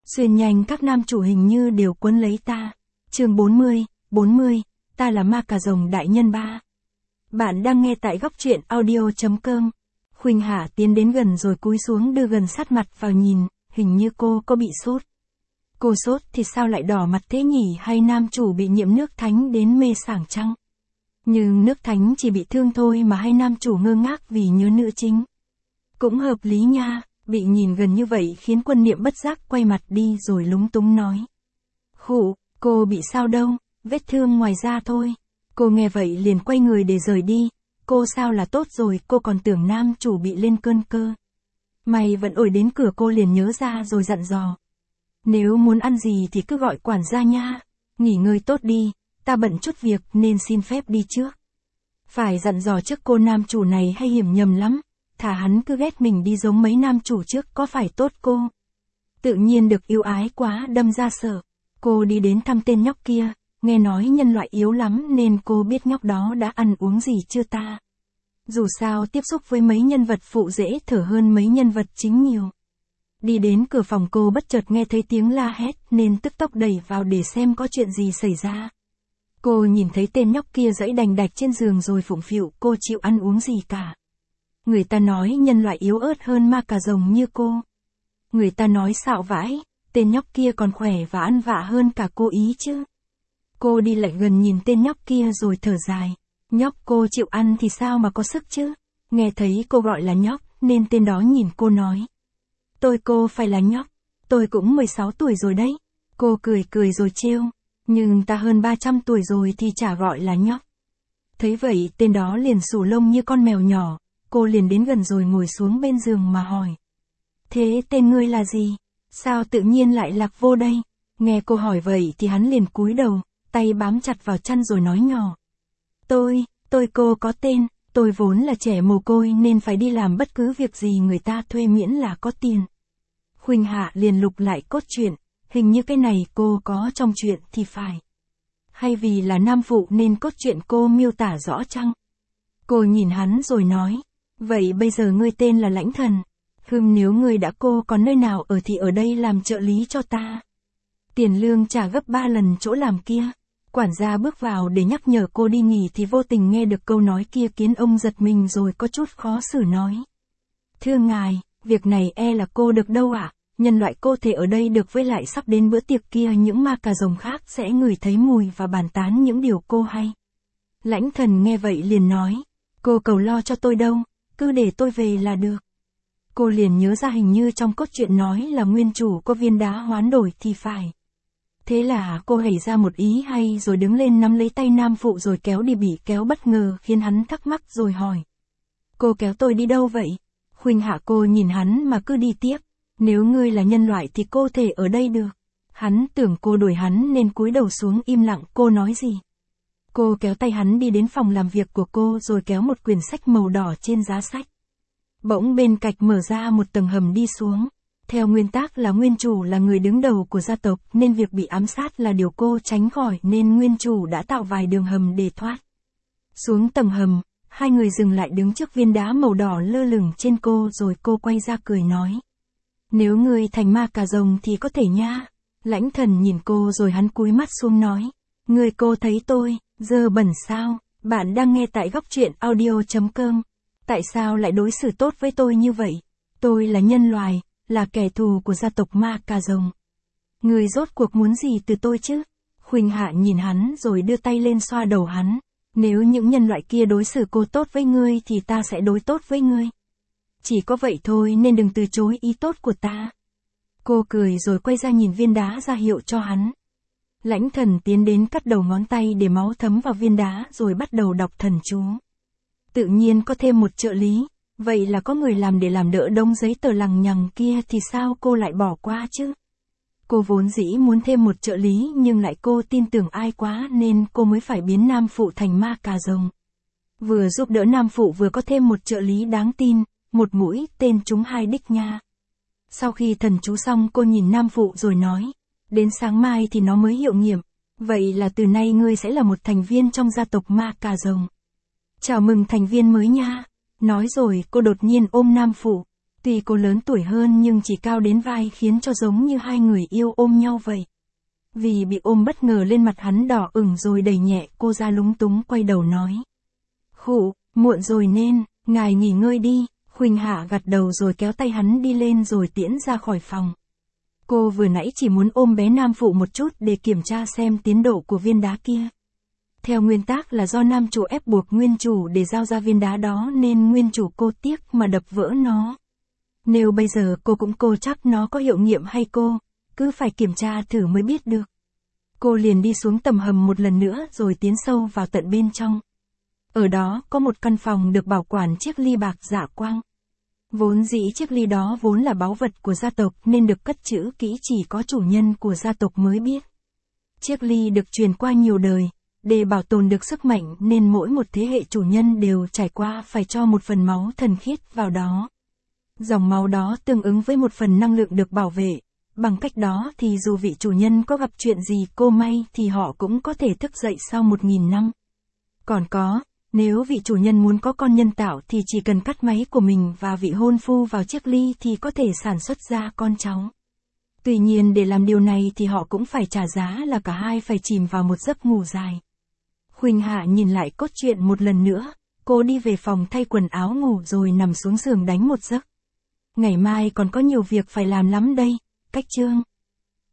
Xuyên nhanh các nam chủ hình như đều quấn lấy ta. Chương 40, ta là ma cà rồng đại nhân 3. Bạn đang nghe tại góc truyện audio.com. Khuynh Hạ tiến đến gần rồi cúi xuống đưa gần sát mặt vào nhìn, hình như cô có bị sốt. Cô sốt thì sao lại đỏ mặt thế nhỉ, hay nam chủ bị nhiễm nước thánh đến mê sảng chăng? Nhưng nước thánh chỉ bị thương thôi mà hay nam chủ ngơ ngác vì nhớ nữ chính. Cũng hợp lý nha, bị nhìn gần như vậy khiến Quân Niệm bất giác quay mặt đi rồi lúng túng nói. Khụ, cô bị sao đâu, vết thương ngoài da thôi. Cô nghe vậy liền quay người để rời đi. Cô sao là tốt rồi, cô còn tưởng nam chủ bị lên cơn cơ. Mày vẫn ổi đến cửa, cô liền nhớ ra rồi dặn dò. Nếu muốn ăn gì thì cứ gọi quản gia nha. Nghỉ ngơi tốt đi, ta bận chút việc nên xin phép đi trước. Phải dặn dò trước cô nam chủ này hay hiểm nhầm lắm. Thả hắn cứ ghét mình đi giống mấy nam chủ trước có phải tốt cô. Tự nhiên được yêu ái quá đâm ra sợ. Cô đi đến thăm tên nhóc kia, nghe nói nhân loại yếu lắm nên cô biết nhóc đó đã ăn uống gì chưa ta. Dù sao tiếp xúc với mấy nhân vật phụ dễ thở hơn mấy nhân vật chính nhiều. Đi đến cửa phòng cô bất chợt nghe thấy tiếng la hét nên tức tốc đẩy vào để xem có chuyện gì xảy ra. Cô nhìn thấy tên nhóc kia giãy đành đạch trên giường rồi phụng phịu, cô chịu ăn uống gì cả. Người ta nói nhân loại yếu ớt hơn ma cà rồng như cô. Người ta nói xạo vãi, tên nhóc kia còn khỏe và ăn vạ hơn cả cô ý chứ. Cô đi lại gần nhìn tên nhóc kia rồi thở dài. Nhóc cô chịu ăn thì sao mà có sức chứ. Nghe thấy cô gọi là nhóc nên tên đó nhìn cô nói. Cô phải là nhóc. Tôi cũng 16 tuổi rồi đấy. Cô cười cười rồi trêu. Nhưng ta hơn 300 tuổi rồi thì chả gọi là nhóc. Thấy vậy tên đó liền xù lông như con mèo nhỏ. Cô liền đến gần rồi ngồi xuống bên giường mà hỏi. Thế tên ngươi là gì? Sao tự nhiên lại lạc vô đây? Nghe cô hỏi vậy thì hắn liền cúi đầu, tay bám chặt vào chăn rồi nói nhỏ. Cô có tên, tôi vốn là trẻ mồ côi nên phải đi làm bất cứ việc gì người ta thuê miễn là có tiền. Khuynh Hạ liền lục lại cốt truyện, hình như cái này cô có trong truyện thì phải. Hay vì là nam phụ nên cốt truyện cô miêu tả rõ chăng? Cô nhìn hắn rồi nói. Vậy bây giờ ngươi tên là Lãnh Thần. Nếu ngươi đã cô còn nơi nào ở thì ở đây làm trợ lý cho ta. Tiền lương trả gấp 3 lần chỗ làm kia. Quản gia bước vào để nhắc nhở cô đi nghỉ thì vô tình nghe được câu nói kia khiến ông giật mình rồi có chút khó xử nói. Thưa ngài, việc này là cô được đâu ạ? Nhân loại cô thể ở đây được, với lại sắp đến bữa tiệc kia những ma cà rồng khác sẽ ngửi thấy mùi và bàn tán những điều cô hay. Lãnh Thần nghe vậy liền nói. Cô cầu lo cho tôi đâu, cứ để tôi về là được. Cô liền nhớ ra hình như trong cốt truyện nói là nguyên chủ có viên đá hoán đổi thì phải. Thế là cô hảy ra một ý hay rồi đứng lên nắm lấy tay nam phụ rồi kéo đi, bị kéo bất ngờ khiến hắn thắc mắc rồi hỏi. Cô kéo tôi đi đâu vậy? Khuynh Hạ cô nhìn hắn mà cứ đi tiếp. Nếu ngươi là nhân loại thì cô thể ở đây được. Hắn tưởng cô đuổi hắn nên cúi đầu xuống im lặng. Cô nói gì? Cô kéo tay hắn đi đến phòng làm việc của cô rồi kéo một quyển sách màu đỏ trên giá sách. Bỗng bên cạnh mở ra một tầng hầm đi xuống. Theo nguyên tắc là nguyên chủ là người đứng đầu của gia tộc nên việc bị ám sát là điều cô tránh khỏi nên nguyên chủ đã tạo vài đường hầm để thoát. Xuống tầng hầm, hai người dừng lại đứng trước viên đá màu đỏ lơ lửng trên cô rồi cô quay ra cười nói. Nếu ngươi thành ma cà rồng thì có thể nha. Lãnh Thần nhìn cô rồi hắn cúi mắt xuống nói. Ngươi cô thấy tôi, dơ bẩn sao? Bạn đang nghe tại góc truyện audio.com. Tại sao lại đối xử tốt với tôi như vậy? Tôi là nhân loại, là kẻ thù của gia tộc ma cà rồng. Ngươi rốt cuộc muốn gì từ tôi chứ? Khuynh Hạ nhìn hắn rồi đưa tay lên xoa đầu hắn. Nếu những nhân loại kia đối xử cô tốt với ngươi thì ta sẽ đối tốt với ngươi. Chỉ có vậy thôi nên đừng từ chối ý tốt của ta. Cô cười rồi quay ra nhìn viên đá ra hiệu cho hắn. Lãnh Thần tiến đến cắt đầu ngón tay để máu thấm vào viên đá rồi bắt đầu đọc thần chú. Tự nhiên có thêm một trợ lý, vậy là có người làm để làm đỡ đống giấy tờ lằng nhằng kia thì sao cô lại bỏ qua chứ? Cô vốn dĩ muốn thêm một trợ lý nhưng lại cô tin tưởng ai quá nên cô mới phải biến nam phụ thành ma cà rồng. Vừa giúp đỡ nam phụ vừa có thêm một trợ lý đáng tin, một mũi tên trúng hai đích nha. Sau khi thần chú xong cô nhìn nam phụ rồi nói. Đến sáng mai thì nó mới hiệu nghiệm. Vậy là từ nay ngươi sẽ là một thành viên trong gia tộc ma cà rồng. Chào mừng thành viên mới nha. Nói rồi cô đột nhiên ôm nam phụ. Tuy cô lớn tuổi hơn nhưng chỉ cao đến vai khiến cho giống như hai người yêu ôm nhau vậy. Vì bị ôm bất ngờ lên mặt hắn đỏ ửng rồi đẩy nhẹ cô ra lúng túng quay đầu nói. Khụ, muộn rồi nên, ngài nghỉ ngơi đi, Khuỳnh Hạ gật đầu rồi kéo tay hắn đi lên rồi tiễn ra khỏi phòng. Cô vừa nãy chỉ muốn ôm bé nam phụ một chút để kiểm tra xem tiến độ của viên đá kia. Theo nguyên tắc là do nam chủ ép buộc nguyên chủ để giao ra viên đá đó nên nguyên chủ cô tiếc mà đập vỡ nó. Nếu bây giờ cô chắc nó có hiệu nghiệm hay cô, cứ phải kiểm tra thử mới biết được. Cô liền đi xuống tầng hầm một lần nữa rồi tiến sâu vào tận bên trong. Ở đó có một căn phòng được bảo quản chiếc ly bạc dạ quang. Vốn dĩ chiếc ly đó vốn là báu vật của gia tộc nên được cất trữ kỹ chỉ có chủ nhân của gia tộc mới biết. Chiếc ly được truyền qua nhiều đời, để bảo tồn được sức mạnh nên mỗi một thế hệ chủ nhân đều trải qua phải cho một phần máu thần khiết vào đó. Dòng máu đó tương ứng với một phần năng lượng được bảo vệ. Bằng cách đó thì dù vị chủ nhân có gặp chuyện gì cô may thì họ cũng có thể thức dậy sau 1000 năm. Còn nếu vị chủ nhân muốn có con nhân tạo thì chỉ cần cắt máy của mình và vị hôn phu vào chiếc ly thì có thể sản xuất ra con cháu. Tuy nhiên để làm điều này thì họ cũng phải trả giá là cả hai phải chìm vào một giấc ngủ dài. Khuỳnh Hạ nhìn lại cốt truyện một lần nữa, cô đi về phòng thay quần áo ngủ rồi nằm xuống giường đánh một giấc. Ngày mai còn có nhiều việc phải làm lắm đây, cách chương.